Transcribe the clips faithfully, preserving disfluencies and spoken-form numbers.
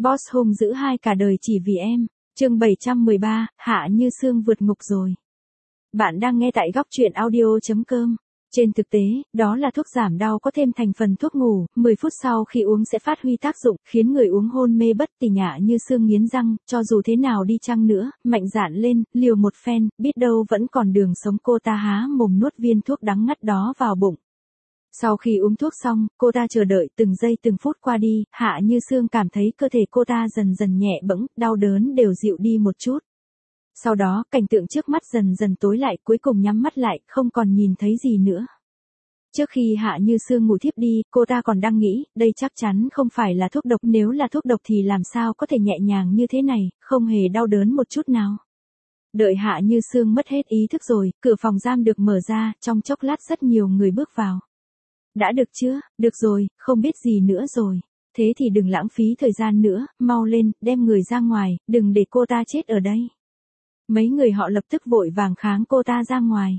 Boss hung dữ hai cả đời chỉ vì em. Chương bảy trăm mười ba, Hạ Như Sương vượt ngục rồi. Bạn đang nghe tại góc truyện audio chấm com. Trên thực tế, đó là thuốc giảm đau có thêm thành phần thuốc ngủ, mười phút sau khi uống sẽ phát huy tác dụng, khiến người uống hôn mê bất tỉnh. Hạ Như Sương nghiến răng, cho dù thế nào đi chăng nữa, mạnh dạn lên, liều một phen, biết đâu vẫn còn đường sống. Cô ta há mồm nuốt viên thuốc đắng ngắt đó vào bụng. Sau khi uống thuốc xong, cô ta chờ đợi từng giây từng phút qua đi, Hạ Như Sương cảm thấy cơ thể cô ta dần dần nhẹ bẫng, đau đớn đều dịu đi một chút. Sau đó, cảnh tượng trước mắt dần dần tối lại, cuối cùng nhắm mắt lại, không còn nhìn thấy gì nữa. Trước khi Hạ Như Sương ngủ thiếp đi, cô ta còn đang nghĩ, đây chắc chắn không phải là thuốc độc, nếu là thuốc độc thì làm sao có thể nhẹ nhàng như thế này, không hề đau đớn một chút nào. Đợi Hạ Như Sương mất hết ý thức rồi, cửa phòng giam được mở ra, trong chốc lát rất nhiều người bước vào. Đã được chưa, được rồi, không biết gì nữa rồi. Thế thì đừng lãng phí thời gian nữa, mau lên, đem người ra ngoài, đừng để cô ta chết ở đây. Mấy người họ lập tức vội vàng kháng cô ta ra ngoài.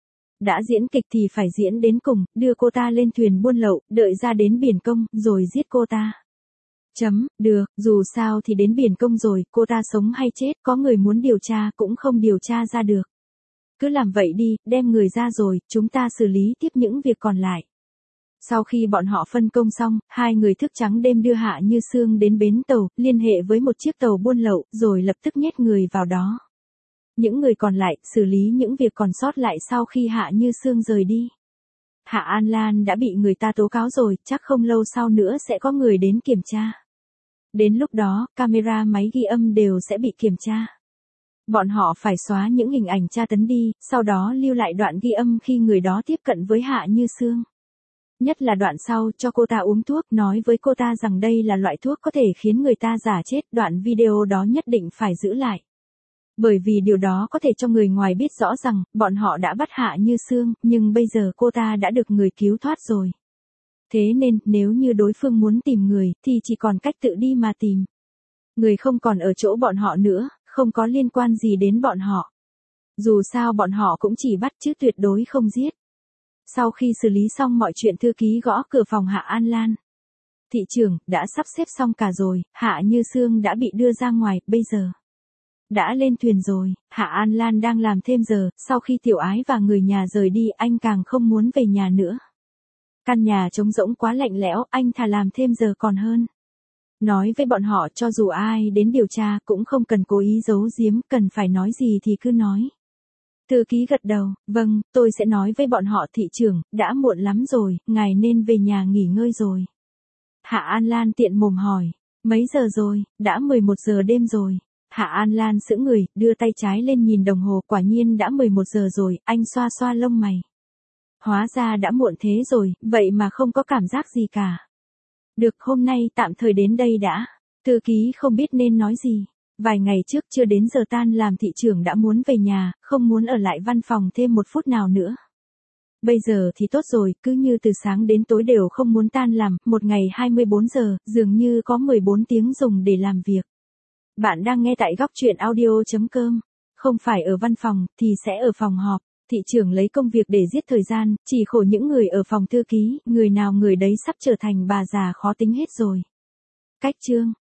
Đã diễn kịch thì phải diễn đến cùng, đưa cô ta lên thuyền buôn lậu, đợi ra đến biển công, rồi giết cô ta. Chấm, được, dù sao thì đến biển công rồi, cô ta sống hay chết, có người muốn điều tra cũng không điều tra ra được. Cứ làm vậy đi, đem người ra rồi, chúng ta xử lý tiếp những việc còn lại. Sau khi bọn họ phân công xong, hai người thức trắng đêm đưa Hạ Như Sương đến bến tàu, liên hệ với một chiếc tàu buôn lậu, rồi lập tức nhét người vào đó. Những người còn lại, xử lý những việc còn sót lại sau khi Hạ Như Sương rời đi. Hạ An Lan đã bị người ta tố cáo rồi, chắc không lâu sau nữa sẽ có người đến kiểm tra. Đến lúc đó, camera máy ghi âm đều sẽ bị kiểm tra. Bọn họ phải xóa những hình ảnh tra tấn đi, sau đó lưu lại đoạn ghi âm khi người đó tiếp cận với Hạ Như Sương. Nhất là đoạn sau, cho cô ta uống thuốc, nói với cô ta rằng đây là loại thuốc có thể khiến người ta giả chết, đoạn video đó nhất định phải giữ lại. Bởi vì điều đó có thể cho người ngoài biết rõ rằng, bọn họ đã bắt Hạ Như Sương, nhưng bây giờ cô ta đã được người cứu thoát rồi. Thế nên, nếu như đối phương muốn tìm người, thì chỉ còn cách tự đi mà tìm. Người không còn ở chỗ bọn họ nữa, không có liên quan gì đến bọn họ. Dù sao bọn họ cũng chỉ bắt chứ tuyệt đối không giết. Sau khi xử lý xong mọi chuyện, thư ký gõ cửa phòng Hạ An Lan. Thị trưởng, đã sắp xếp xong cả rồi, Hạ Như Sương đã bị đưa ra ngoài, bây giờ đã lên thuyền rồi. Hạ An Lan đang làm thêm giờ, sau khi Tiểu Ái và người nhà rời đi, anh càng không muốn về nhà nữa. Căn nhà trống rỗng quá lạnh lẽo, anh thà làm thêm giờ còn hơn. Nói với bọn họ cho dù ai đến điều tra cũng không cần cố ý giấu giếm, cần phải nói gì thì cứ nói. Thư ký gật đầu, vâng, tôi sẽ nói với bọn họ. Thị trưởng, đã muộn lắm rồi, ngài nên về nhà nghỉ ngơi rồi. Hạ An Lan tiện mồm hỏi, mấy giờ rồi, đã mười một giờ đêm rồi. Hạ An Lan sững người, đưa tay trái lên nhìn đồng hồ, quả nhiên đã mười một giờ rồi, anh xoa xoa lông mày. Hóa ra đã muộn thế rồi, vậy mà không có cảm giác gì cả. Được, hôm nay tạm thời đến đây đã. Thư ký không biết nên nói gì. Vài ngày trước chưa đến giờ tan làm, thị trưởng đã muốn về nhà, không muốn ở lại văn phòng thêm một phút nào nữa. Bây giờ thì tốt rồi, cứ như từ sáng đến tối đều không muốn tan làm, một ngày hai mươi bốn giờ, dường như có mười bốn tiếng dùng để làm việc. Bạn đang nghe tại góc truyện audio chấm com. Không phải ở văn phòng, thì sẽ ở phòng họp. Thị trưởng lấy công việc để giết thời gian, chỉ khổ những người ở phòng thư ký, người nào người đấy sắp trở thành bà già khó tính hết rồi. Cách chương